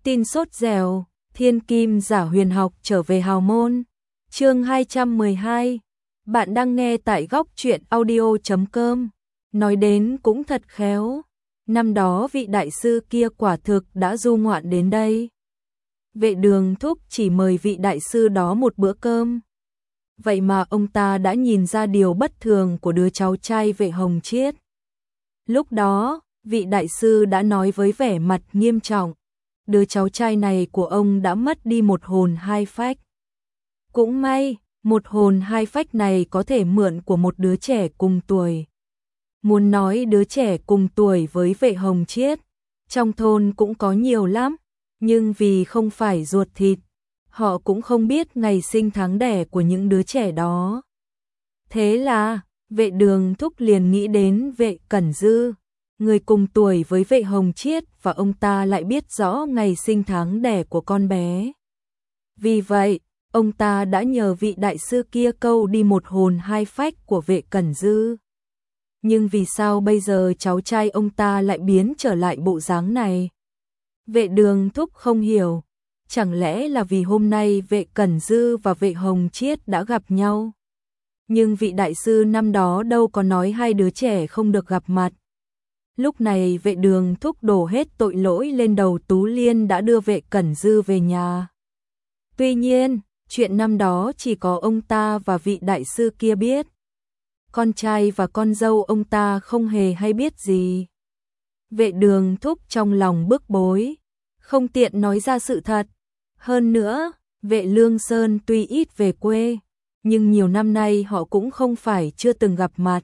Tin sốt dẻo, thiên kim giả huyền học trở về hào môn. Chương 212. Bạn đang nghe tại góc truyện audio.com. Nói đến cũng thật khéo. Năm đó vị đại sư kia quả thực đã du ngoạn đến đây. Vệ Đường thúc chỉ mời vị đại sư đó một bữa cơm. Vậy mà ông ta đã nhìn ra điều bất thường của đứa cháu trai Vệ Hồng Chiết. Lúc đó, vị đại sư đã nói với vẻ mặt nghiêm trọng. Đứa cháu trai này của ông đã mất đi một hồn hai phách. Cũng may, một hồn hai phách này có thể mượn của một đứa trẻ cùng tuổi. Muốn nói đứa trẻ cùng tuổi với Vệ Hồng Chiết, trong thôn cũng có nhiều lắm, nhưng vì không phải ruột thịt, họ cũng không biết ngày sinh tháng đẻ của những đứa trẻ đó. Thế là, Vệ Đường thúc liền nghĩ đến Vệ Cẩn Dư, người cùng tuổi với Vệ Hồng Chiết, và ông ta lại biết rõ ngày sinh tháng đẻ của con bé. Vì vậy, ông ta đã nhờ vị đại sư kia câu đi một hồn hai phách của Vệ Cẩn Dư. Nhưng vì sao bây giờ cháu trai ông ta lại biến trở lại bộ dáng này? Vệ Đường thúc không hiểu, chẳng lẽ là vì hôm nay Vệ Cẩn Dư và Vệ Hồng Chiết đã gặp nhau? Nhưng vị đại sư năm đó đâu có nói hai đứa trẻ không được gặp mặt. Lúc này Vệ Đường thúc đổ hết tội lỗi lên đầu Tú Liên đã đưa Vệ Cẩn Dư về nhà. Tuy nhiên, chuyện năm đó chỉ có ông ta và vị đại sư kia biết. Con trai và con dâu ông ta không hề hay biết gì. Vệ Đường thúc trong lòng bức bối, không tiện nói ra sự thật. Hơn nữa, Vệ Lương Sơn tuy ít về quê, nhưng nhiều năm nay họ cũng không phải chưa từng gặp mặt.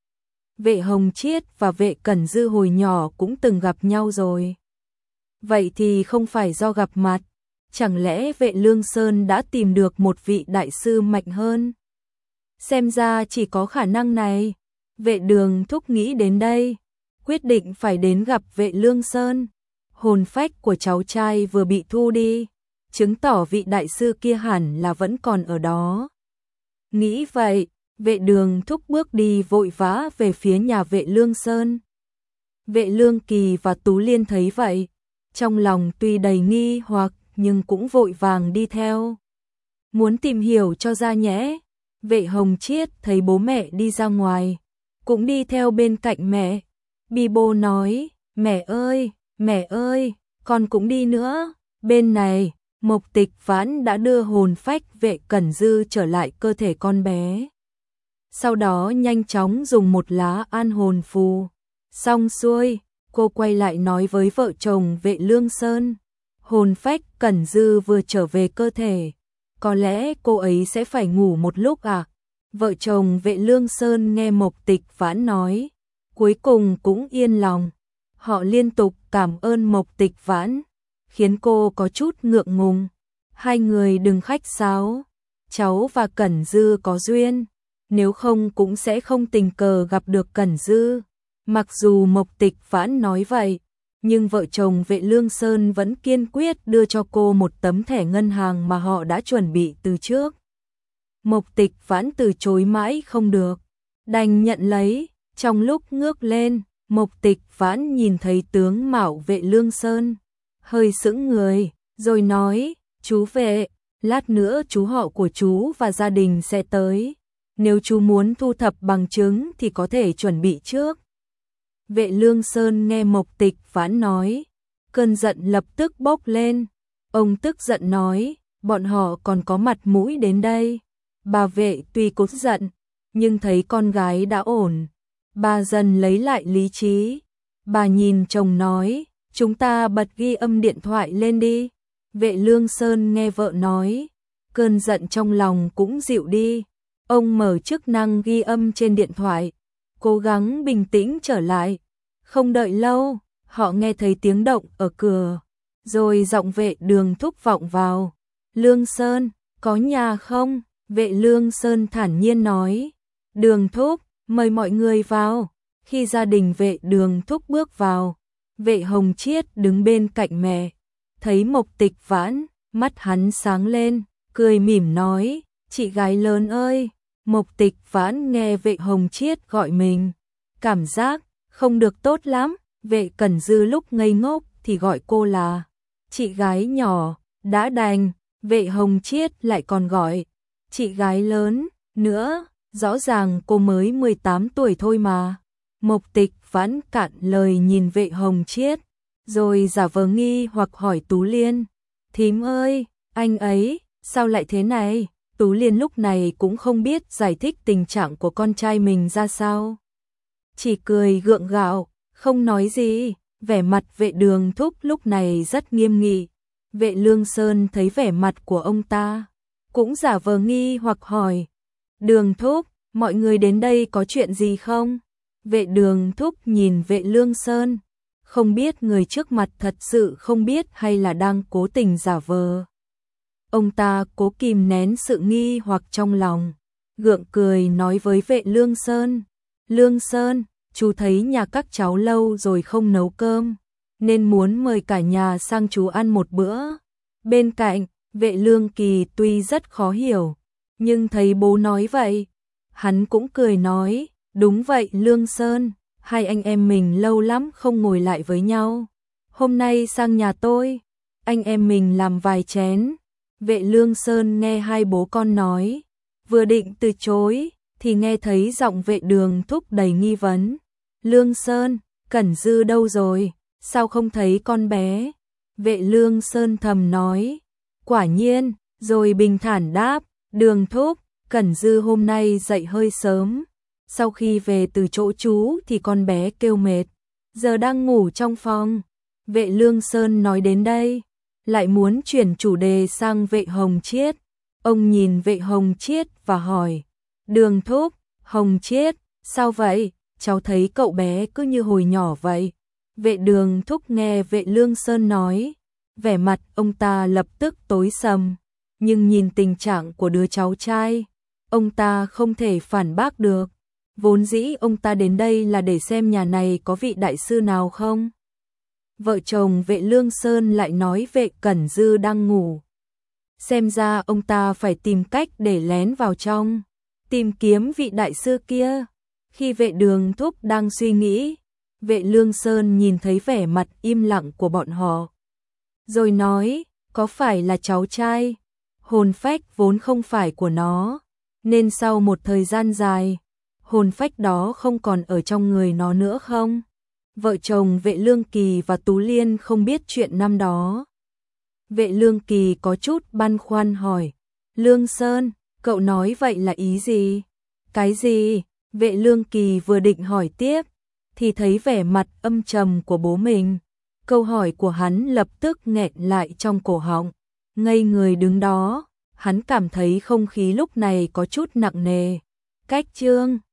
Vệ Hồng Chiết và Vệ Cẩn Dư hồi nhỏ cũng từng gặp nhau rồi. Vậy thì không phải do gặp mặt, chẳng lẽ Vệ Lương Sơn đã tìm được một vị đại sư mạnh hơn? Xem ra chỉ có khả năng này. Vệ Đường thúc nghĩ đến đây, quyết định phải đến gặp Vệ Lương Sơn. Hồn phách của cháu trai vừa bị thu đi, chứng tỏ vị đại sư kia hẳn là vẫn còn ở đó. Nghĩ vậy, Vệ Đường thúc bước đi vội vã về phía nhà Vệ Lương Sơn. Vệ Lương Kỳ và Tú Liên thấy vậy, trong lòng tuy đầy nghi hoặc nhưng cũng vội vàng đi theo. Muốn tìm hiểu cho ra nhẽ. Vệ Hồng Chiết thấy bố mẹ đi ra ngoài, cũng đi theo bên cạnh mẹ. Bi bô nói, mẹ ơi, con cũng đi nữa. Bên này, Mộc Tịch Vãn đã đưa hồn phách Vệ Cẩn Dư trở lại cơ thể con bé. Sau đó nhanh chóng dùng một lá an hồn phù. Xong xuôi, cô quay lại nói với vợ chồng Vệ Lương Sơn. Hồn phách Cẩn Dư vừa trở về cơ thể, có lẽ cô ấy sẽ phải ngủ một lúc à? Vợ chồng Vệ Lương Sơn nghe Mộc Tịch Vãn nói, cuối cùng cũng yên lòng. Họ liên tục cảm ơn Mộc Tịch Vãn, khiến cô có chút ngượng ngùng. Hai người đừng khách sáo, cháu và Cẩn Dư có duyên, nếu không cũng sẽ không tình cờ gặp được Cẩn Dư. Mặc dù Mộc Tịch Vãn nói vậy, nhưng vợ chồng Vệ Lương Sơn vẫn kiên quyết đưa cho cô một tấm thẻ ngân hàng mà họ đã chuẩn bị từ trước. Mộc Tịch Vãn từ chối mãi không được, đành nhận lấy. Trong lúc ngước lên, Mộc Tịch Vãn nhìn thấy tướng mạo Vệ Lương Sơn, hơi sững người, rồi nói, chú Vệ, lát nữa chú họ của chú và gia đình sẽ tới. Nếu chú muốn thu thập bằng chứng thì có thể chuẩn bị trước. Vệ Lương Sơn nghe Mộc Tịch Vãn nói, cơn giận lập tức bốc lên. Ông tức giận nói, bọn họ còn có mặt mũi đến đây. Bà Vệ tuy cốt giận, nhưng thấy con gái đã ổn, bà dần lấy lại lý trí. Bà nhìn chồng nói, chúng ta bật ghi âm điện thoại lên đi. Vệ Lương Sơn nghe vợ nói, cơn giận trong lòng cũng dịu đi. Ông mở chức năng ghi âm trên điện thoại, cố gắng bình tĩnh trở lại. Không đợi lâu, họ nghe thấy tiếng động ở cửa, rồi giọng Vệ Đường thúc vọng vào. Lương Sơn, có nhà không? Vệ Lương Sơn thản nhiên nói, Đường thúc, mời mọi người vào. Khi gia đình Vệ Đường thúc bước vào, Vệ Hồng Chiết đứng bên cạnh mẹ, thấy Mộc Tịch Vãn, mắt hắn sáng lên, cười mỉm nói, chị gái lớn ơi. Mộc Tịch Vãn nghe Vệ Hồng Chiết gọi mình, cảm giác không được tốt lắm. Vệ Cẩn Dư lúc ngây ngốc thì gọi cô là chị gái nhỏ, đã đành, Vệ Hồng Chiết lại còn gọi, chị gái lớn, nữa, rõ ràng cô mới 18 tuổi thôi mà. Mộc Tịch vẫn cạn lời nhìn Vệ Hồng Chiết, rồi giả vờ nghi hoặc hỏi Tú Liên, thím ơi, anh ấy, sao lại thế này? Tú Liên lúc này cũng không biết giải thích tình trạng của con trai mình ra sao. Chỉ cười gượng gạo, không nói gì, vẻ mặt Vệ Đường Thúc lúc này rất nghiêm nghị. Vệ Lương Sơn thấy vẻ mặt của ông ta, cũng giả vờ nghi hoặc hỏi, Đường Thúc, mọi người đến đây có chuyện gì không? Vệ Đường Thúc nhìn Vệ Lương Sơn, không biết người trước mặt thật sự không biết hay là đang cố tình giả vờ. Ông ta cố kìm nén sự nghi hoặc trong lòng, gượng cười nói với Vệ Lương Sơn, Lương Sơn, chú thấy nhà các cháu lâu rồi không nấu cơm, nên muốn mời cả nhà sang chú ăn một bữa. Bên cạnh, Vệ Lương Kỳ tuy rất khó hiểu, nhưng thấy bố nói vậy, hắn cũng cười nói, đúng vậy Lương Sơn, hai anh em mình lâu lắm không ngồi lại với nhau. Hôm nay sang nhà tôi, anh em mình làm vài chén. Vệ Lương Sơn nghe hai bố con nói, vừa định từ chối, thì nghe thấy giọng Vệ Đường Thúc đầy nghi vấn. Lương Sơn, Cẩn Dư đâu rồi, sao không thấy con bé? Vệ Lương Sơn thầm nói, quả nhiên, rồi bình thản đáp, Đường Thúc, Cẩn Dư hôm nay dậy hơi sớm. Sau khi về từ chỗ chú thì con bé kêu mệt, giờ đang ngủ trong phòng. Vệ Lương Sơn nói đến đây, lại muốn chuyển chủ đề sang Vệ Hồng Chiết. Ông nhìn Vệ Hồng Chiết và hỏi, Đường Thúc, Hồng Chiết, sao vậy? Cháu thấy cậu bé cứ như hồi nhỏ vậy. Vệ Đường Thúc nghe Vệ Lương Sơn nói, vẻ mặt ông ta lập tức tối sầm, nhưng nhìn tình trạng của đứa cháu trai, ông ta không thể phản bác được. Vốn dĩ ông ta đến đây là để xem nhà này có vị đại sư nào không. Vợ chồng Vệ Lương Sơn lại nói Vệ Cẩn Dư đang ngủ. Xem ra ông ta phải tìm cách để lén vào trong, tìm kiếm vị đại sư kia. Khi Vệ Đường Thúc đang suy nghĩ, Vệ Lương Sơn nhìn thấy vẻ mặt im lặng của bọn họ, rồi nói, có phải là cháu trai, hồn phách vốn không phải của nó, nên sau một thời gian dài, hồn phách đó không còn ở trong người nó nữa không? Vợ chồng Vệ Lương Kỳ và Tú Liên không biết chuyện năm đó. Vệ Lương Kỳ có chút băn khoăn hỏi, Lương Sơn, cậu nói vậy là ý gì? Cái gì? Vệ Lương Kỳ vừa định hỏi tiếp, thì thấy vẻ mặt âm trầm của bố mình. Câu hỏi của hắn lập tức nghẹn lại trong cổ họng. Ngây người đứng đó, hắn cảm thấy không khí lúc này có chút nặng nề. Cách chương